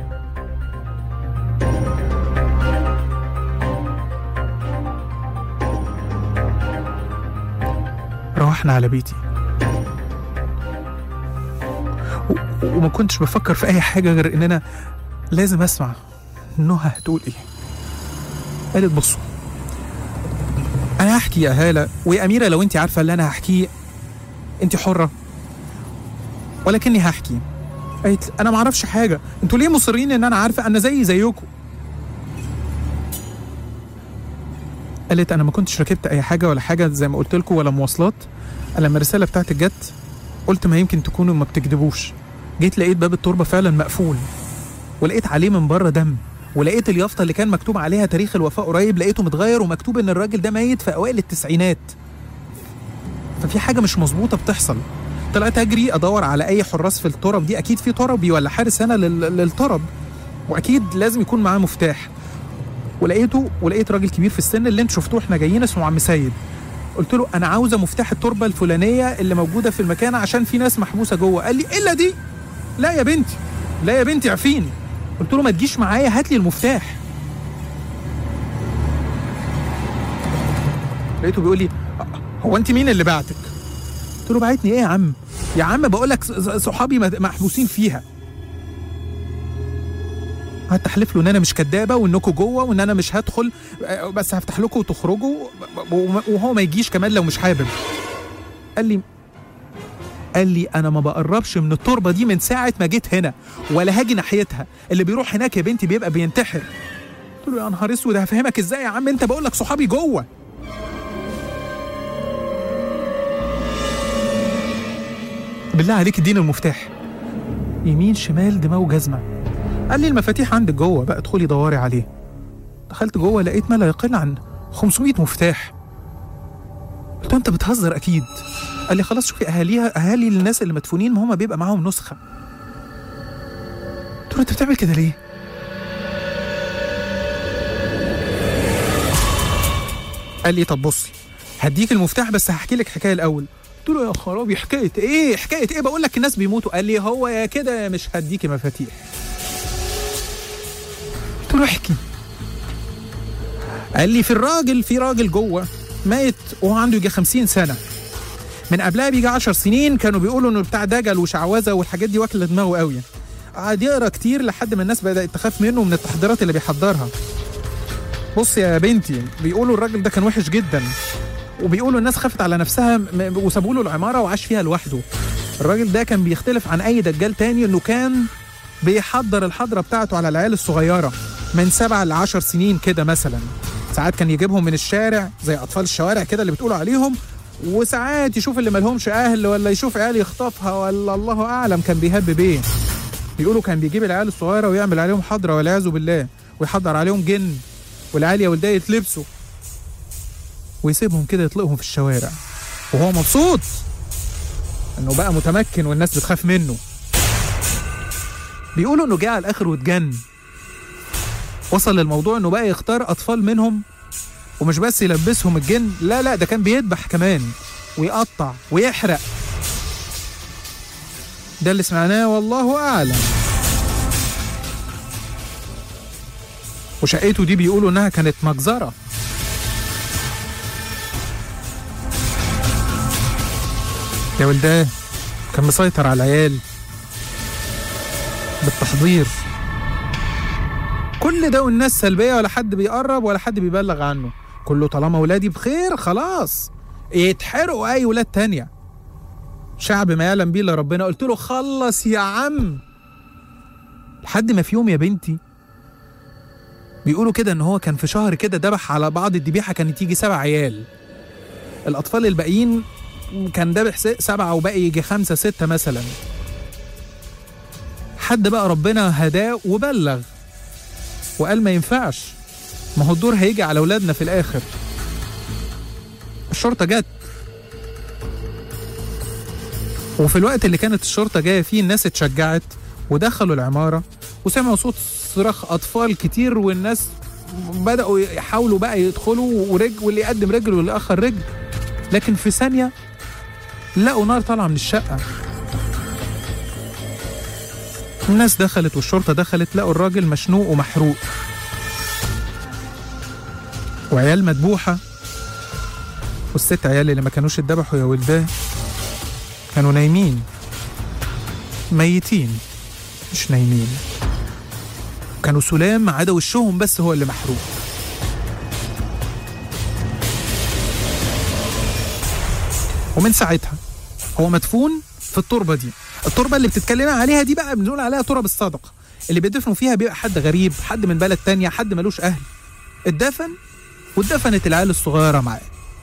روحنا على بيتي و... وما كنتش بفكر في اي حاجة غير ان انا لازم اسمع نهى هتقول ايه. قالت بصوا انا هحكي يا هالة ويا أميرة، لو انت عارفة اللي انا هحكيه انت حرة، ولكني هحكي. قالت انا ما اعرفش حاجة، انتوا ليه مصرين ان انا عارفة؟ انا زي زيكم. قالت انا ما كنتش ركبت اي حاجة ولا حاجة زي ما قلت لكم ولا مواصلات. لما الرسالة بتاعتك جت قلت ما يمكن تكونوا ما بتكذبوش. جيت لقيت باب التربة فعلا مقفول، ولقيت عليه من بره دم، ولقيت اليافطة اللي كان مكتوب عليها تاريخ الوفاة قريب لقيته متغير ومكتوب ان الراجل ده ميت في اوائل التسعينات. ففي حاجة مش مظبوطة بتحصل. طلعت اجري ادور على اي حراس في الترب دي، اكيد في تربي ولا حارس هنا للترب، واكيد لازم يكون معاه مفتاح. ولقيته ولقيت راجل كبير في السن اللي انتوا شفتوه احنا جايين، اسمه عم سيد. قلت له انا عاوزه مفتاح التربه الفلانيه اللي موجوده في المكان عشان في ناس محبوسه جوه. قال لي الا دي؟ لا يا بنتي، لا يا بنتي عفيني. قلت له ما تجيش معايا، هات لي المفتاح. لقيته بيقول لي هو انت مين اللي بعتك؟ قلت له بعتني ايه يا عم؟ يا عم بقول لك صحابي محبوسين فيها. قعدت احلف له ان انا مش كدابه وانكم جوه وان انا مش هدخل، بس هفتح لكم وتخرجوا وهو ما يجيش كمان لو مش حابب. قال لي قال لي انا ما بقربش من التربه دي من ساعه ما جيت هنا، ولا هاجي ناحيتها. اللي بيروح هناك يا بنتي بيبقى بينتحر. قلت له يا نهار اسود، هفهمك ازاي يا عم؟ انت بقول لك صحابي جوه. بالله عليك اديني المفتاح. يمين شمال دماغ وجزمه. قال لي المفاتيح عندك جوه بقى، ادخلي دوري عليه. دخلت جوه لقيت ما لا يقل عن خمسمية مفتاح. قلت له انت بتهزر اكيد. قال لي خلاص شوفي اهاليها، اهالي الناس اللي مدفونين ما هم بيبقى معاهم نسخه. قلت له انت بتعمل كده ليه؟ قال لي طب بصي هديك المفتاح بس هحكي لك حكايه الاول. قلت له يا خرابي حكايه ايه؟ حكايه ايه؟ بقول لك الناس بيموتوا. قال لي هو يا كده يا مش هديكي مفاتيح. قلت له احكي. قال لي في الراجل في راجل جوه ميت وهو عنده يجي خمسين سنه. من قبلها بيجي عشر سنين كانوا بيقولوا انه بتاع دجل وشعوذه والحاجات دي واكله دماغه قوي. قعد يقرا كتير لحد ما الناس بدات تخاف منه ومن التحضيرات اللي بيحضرها. بص يا بنتي، بيقولوا الراجل ده كان وحش جدا، وبيقولوا الناس خافت على نفسها وسابوا له العماره وعاش فيها لوحده. الراجل ده كان بيختلف عن اي دجال تاني انه كان بيحضر الحضره بتاعته على العيال الصغيره من سبع لعشر سنين كده مثلا. ساعات كان يجيبهم من الشارع زي اطفال الشوارع كده اللي بتقولوا عليهم، وساعات يشوف اللي مالهمش اهل ولا يشوف عيال يخطفها ولا الله اعلم كان بيهب بيه. بيقولوا كان بيجيب العيال الصغيره ويعمل عليهم حضره والعياذ بالله، ويحضر عليهم جن، والعيال يا ولديه يتلبسوا ويسيبهم كده يطلقهم في الشوارع وهو مبسوط انه بقى متمكن والناس بتخاف منه. بيقولوا انه جه على الاخر واتجن، وصل للموضوع انه بقى يختار اطفال منهم، ومش بس يلبسهم الجن، لا لا ده كان بيذبح كمان ويقطع ويحرق. ده اللي سمعناه والله اعلم. وشقته دي بيقولوا انها كانت مجزرة. يا ولداه كان مسيطر على العيال بالتحضير. كل ده والناس سلبية، ولا حد بيقرب ولا حد بيبلغ عنه. كله طالما ولادي بخير خلاص يتحرقوا اي ولاد تانية. شعب ما يعلم بيه الا ربنا. قلت له خلص يا عم. لحد ما في يوم يا بنتي بيقولوا كده ان هو كان في شهر كده دبح على بعض الذبيحة كانت يجي سبع عيال. الاطفال الباقيين كان دبح سبعة وباقي يجي خمسة ستة مثلا. حد بقى ربنا هداه وبلغ وقال ما ينفعش، ما هو الدور هيجي على اولادنا في الاخر. الشرطة جت، وفي الوقت اللي كانت الشرطة جاية فيه الناس اتشجعت ودخلوا العمارة وسمعوا صوت صراخ أطفال كتير، والناس بدأوا يحاولوا بقى يدخلوا ورجل، واللي يقدم رجل واللي أخر رجل. لكن في ثانية لقوا نار طالعة من الشقة. الناس دخلت والشرطة دخلت، لقوا الراجل مشنوق ومحروق وعيال مدبوحة، والست عيال اللي ما كانوش اتذبحوا يا ولداه كانوا نايمين ميتين مش نايمين، كانوا سلام ما عدا وشهم بس هو اللي محروق. ومن ساعتها هو مدفون في التربة دي. التربة اللي بتتكلمي عليها دي بقى بنقول عليها تراب الصدقة، اللي بيدفنوا فيها بيبقى حد غريب، حد من بلد تانية، حد ملوش أهل. اتدفن واتدفنت العيال الصغيرة معاه.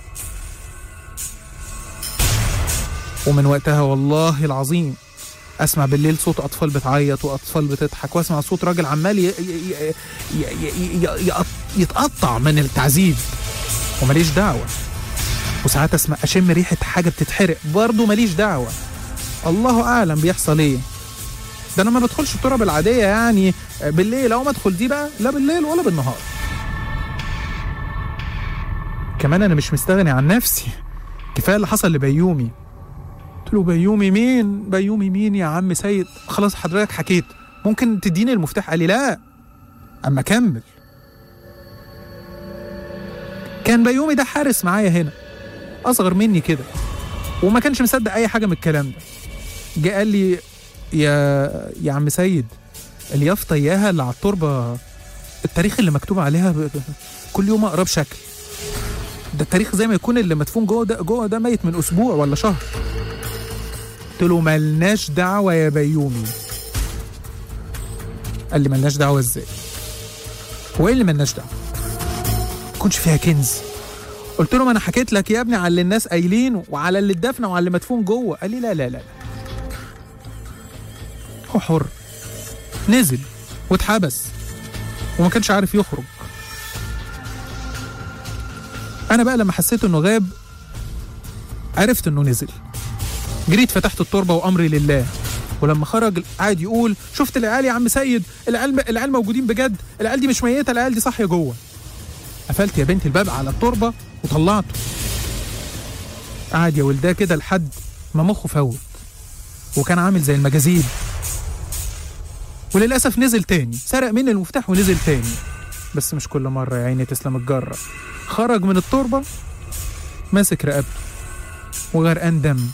ومن وقتها والله العظيم أسمع بالليل صوت أطفال بتعيط وأطفال بتضحك، وأسمع صوت راجل عمال ي... ي... ي... ي... ي... يتقطع من التعذيب ومليش دعوة. وساعات أسمع أشم ريحة حاجة بتتحرق برضو مليش دعوة. الله أعلم بيحصل إيه. ده أنا ما بدخلش التراب العادية يعني بالليل، أو ما أدخل دي بقى لا بالليل ولا بالنهار. كمان أنا مش مستغني عن نفسي، كفاية اللي حصل لبيومي. قلت له بيومي مين؟ بيومي مين يا عم سيد؟ خلاص حضرتك حكيت، ممكن تديني المفتاح؟ قال لي لا أما أكمل. كان بيومي ده حارس معايا هنا، أصغر مني كده، وما كانش مصدق أي حاجة من الكلام ده. جاء قال لي يا يا عم سيد، اليافطة إياها اللي على التربة التاريخ اللي مكتوب عليها ب... كل يوم أقرب شكل. ده التاريخ زي ما يكون اللي مدفون جوه ده جوه ده ميت من أسبوع ولا شهر. قلت له ملناش دعوة يا بيومي. قال لي ملناش دعوة ازاي؟ هو ايه اللي ملناش دعوة؟ كنش فيها كنز. قلت له ما انا حكيت لك يا ابني على اللي الناس قايلينه وعلى اللي اتدفن وعلى اللي مدفون جوه. قال لي لا لا لا هو حر. نزل واتحبس وما كانش عارف يخرج. انا بقى لما حسيت انه غاب عرفت انه نزل، جريت فتحت التربة وأمري لله. ولما خرج قاعد يقول شفت العيال يا عم سيد، العيال العيال موجودين بجد، العيال دي مش ميتة، العيال دي صاحية جوه. قفلت يا بنتي الباب على التربة وطلعته. قعد يا ولداه كده لحد ما مخه فوت وكان عامل زي المجاذيب. وللأسف نزل تاني، سرق مني المفتاح ونزل تاني، بس مش كل مرة يا عيني تسلم الجرة. خرج من التربة ماسك رقبته وغرقان دم،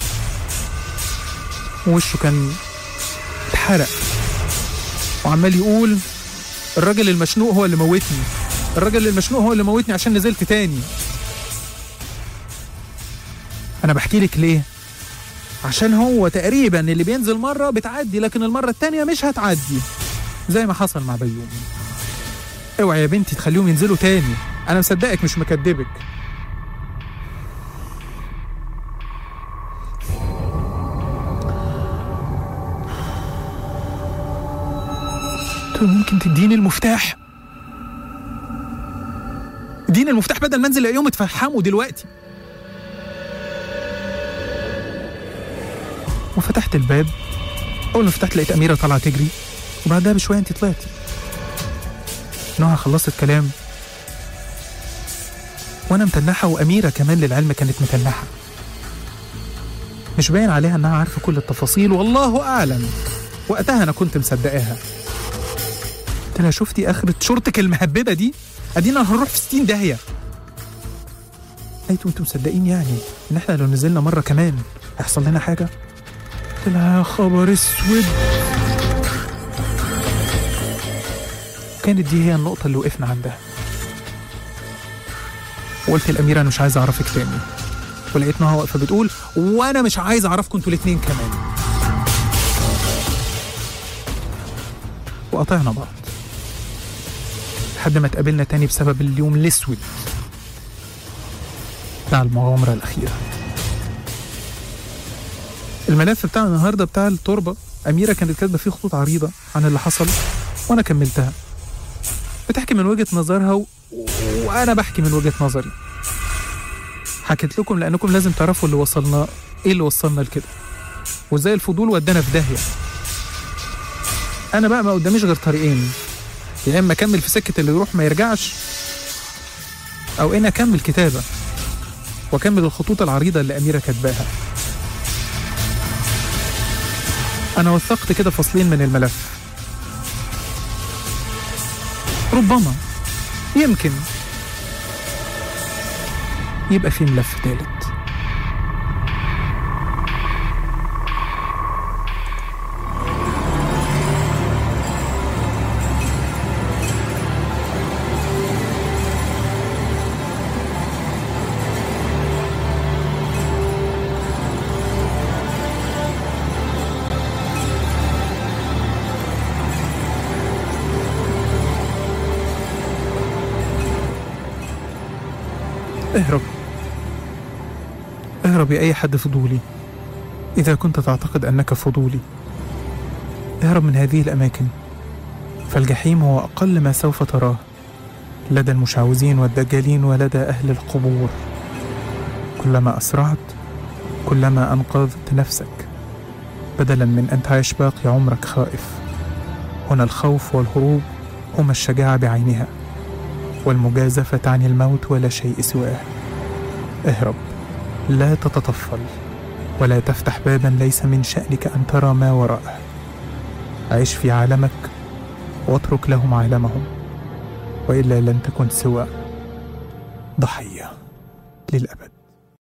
ووشه كان اتحرق، وعمال يقول الراجل المشنوق هو اللي موتني، الراجل المشنوق هو اللي موتني عشان نزلت تاني. انا بحكي لك ليه؟ عشان هو تقريبا اللي بينزل مرة بتعدي، لكن المرة التانية مش هتعدي زي ما حصل مع بيومي. اوعي يا بنتي تخليهم ينزلوا تاني، انا مصدقك مش مكدبك. ممكن تديني المفتاح؟ اديني المفتاح بدل ما انزل اليوم اتفحموا دلوقتي. وفتحت الباب. اول ما فتحت لقيت اميره طالعه تجري وبعدها بشوية انت طلعتي. نهى خلصت كلام وانا متنحة، وأميرة كمان للعلم كانت متنحة، مش باين عليها انها عارفة كل التفاصيل، والله اعلم. وقتها انا كنت مصدقاها. قلت لها شفتي اخرة شرطك المهببة دي؟ ادينا هنروح في ستين داهية. قالت انتوا مصدقين يعني ان احنا لو نزلنا مرة كمان هيحصل لنا حاجة؟ قلت لها يا خبر اسود. كانت دي هي النقطة اللي وقفنا عندها. وقلت الأميرة أنا مش عايز أعرفك تاني، ولقيت نهى واقفة بتقول وأنا مش عايز أعرفكم انتوا الاتنين كمان. وقطعنا بعض لحد ما اتقابلنا تاني بسبب اليوم الأسود بتاع المغامرة الأخيرة. الملف بتاع النهاردة بتاع التربة، أميرة كانت كاتبة فيه خطوط عريضة عن اللي حصل وأنا كملتها. بتحكي من وجهة نظرها و... وأنا بحكي من وجهة نظري. حكيت لكم لأنكم لازم تعرفوا اللي وصلنا إيه اللي وصلنا لكده، وإزاي الفضول ودانا في داهية. أنا بقى ما قداميش غير طريقين، يا إما أكمل في سكة اللي يروح ما يرجعش، أو إن أكمل كتابة وأكمل الخطوط العريضة اللي أميرة كاتباها. أنا وثقت كده فصلين من الملف، ربما يمكن يبقى في ملف ثالث. اهرب اهرب يا أي حد فضولي، إذا كنت تعتقد أنك فضولي. اهرب من هذه الأماكن، فالجحيم هو أقل ما سوف تراه لدى المشعوذين والدجالين ولدى أهل القبور. كلما أسرعت كلما أنقذت نفسك، بدلا من أن تعيش باقي عمرك خائف. هنا الخوف والهروب هما الشجاعة بعينها، والمجازفة عن الموت ولا شيء سواه. اهرب، لا تتطفل ولا تفتح بابا ليس من شأنك أن ترى ما وراءه. عيش في عالمك واترك لهم عالمهم، وإلا لن تكن سوى ضحية للأبد.